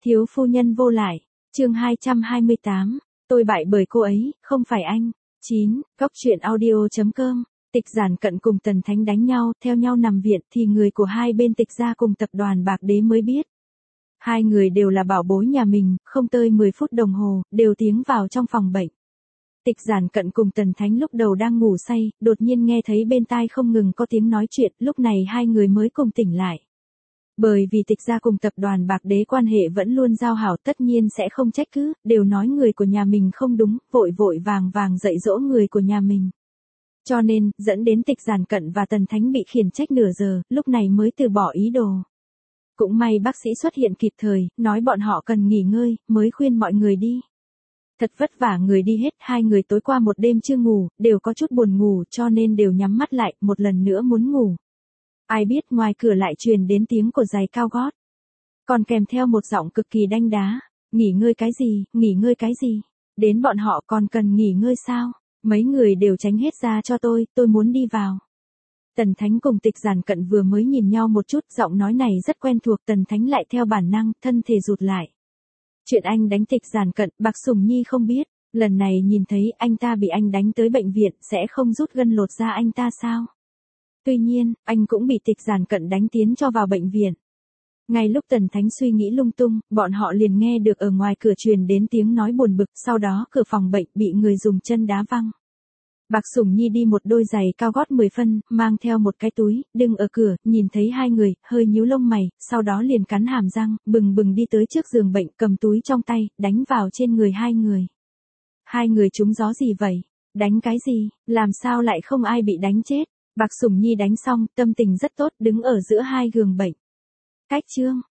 Thiếu phu nhân vô lại, chương 228, tôi bại bởi cô ấy, không phải anh. 9, Góc truyện audio.com. Tịch Giản Cận cùng Tần Thánh đánh nhau, theo nhau nằm viện thì người của hai bên Tịch gia cùng tập đoàn Bạc Đế mới biết. Hai người đều là bảo bối nhà mình, không tới 10 phút đồng hồ, đều tiến vào trong phòng bệnh. Tịch Giản Cận cùng Tần Thánh lúc đầu đang ngủ say, đột nhiên nghe thấy bên tai không ngừng có tiếng nói chuyện, lúc này hai người mới cùng tỉnh lại. Bởi vì Tịch gia cùng tập đoàn Bạc Đế quan hệ vẫn luôn giao hảo, tất nhiên sẽ không trách cứ, đều nói người của nhà mình không đúng, vội vội vàng vàng dạy dỗ người của nhà mình. Cho nên, dẫn đến Tịch Giản Cận và Tần Thánh bị khiển trách nửa giờ, lúc này mới từ bỏ ý đồ. Cũng may bác sĩ xuất hiện kịp thời, nói bọn họ cần nghỉ ngơi, mới khuyên mọi người đi. Thật vất vả người đi hết, hai người tối qua một đêm chưa ngủ, đều có chút buồn ngủ cho nên đều nhắm mắt lại, một lần nữa muốn ngủ. Ai biết ngoài cửa lại truyền đến tiếng của giày cao gót. Còn kèm theo một giọng cực kỳ đanh đá. Nghỉ ngơi cái gì, nghỉ ngơi cái gì? Đến bọn họ còn cần nghỉ ngơi sao? Mấy người đều tránh hết ra cho tôi muốn đi vào. Tần Thánh cùng Tịch Giản Cận vừa mới nhìn nhau một chút, giọng nói này rất quen thuộc, Tần Thánh lại theo bản năng, thân thể rụt lại. Chuyện anh đánh Tịch Giản Cận, Bạc Sùng Nhi không biết, lần này nhìn thấy anh ta bị anh đánh tới bệnh viện, sẽ không rút gân lột da anh ta sao? Tuy nhiên, anh cũng bị Tịch Giản Cận đánh tiến cho vào bệnh viện. Ngay lúc Tần Thánh suy nghĩ lung tung, bọn họ liền nghe được ở ngoài cửa truyền đến tiếng nói buồn bực, sau đó cửa phòng bệnh bị người dùng chân đá văng. Bạc Sùng Nhi đi một đôi giày cao gót 10 phân, mang theo một cái túi, đứng ở cửa, nhìn thấy hai người, hơi nhíu lông mày, sau đó liền cắn hàm răng, bừng bừng đi tới trước giường bệnh, cầm túi trong tay, đánh vào trên người hai người. Hai người trúng gió gì vậy? Đánh cái gì? Làm sao lại không ai bị đánh chết? Bạc Sùng Nhi đánh xong, tâm tình rất tốt, đứng ở giữa hai giường bệnh. Cách chương,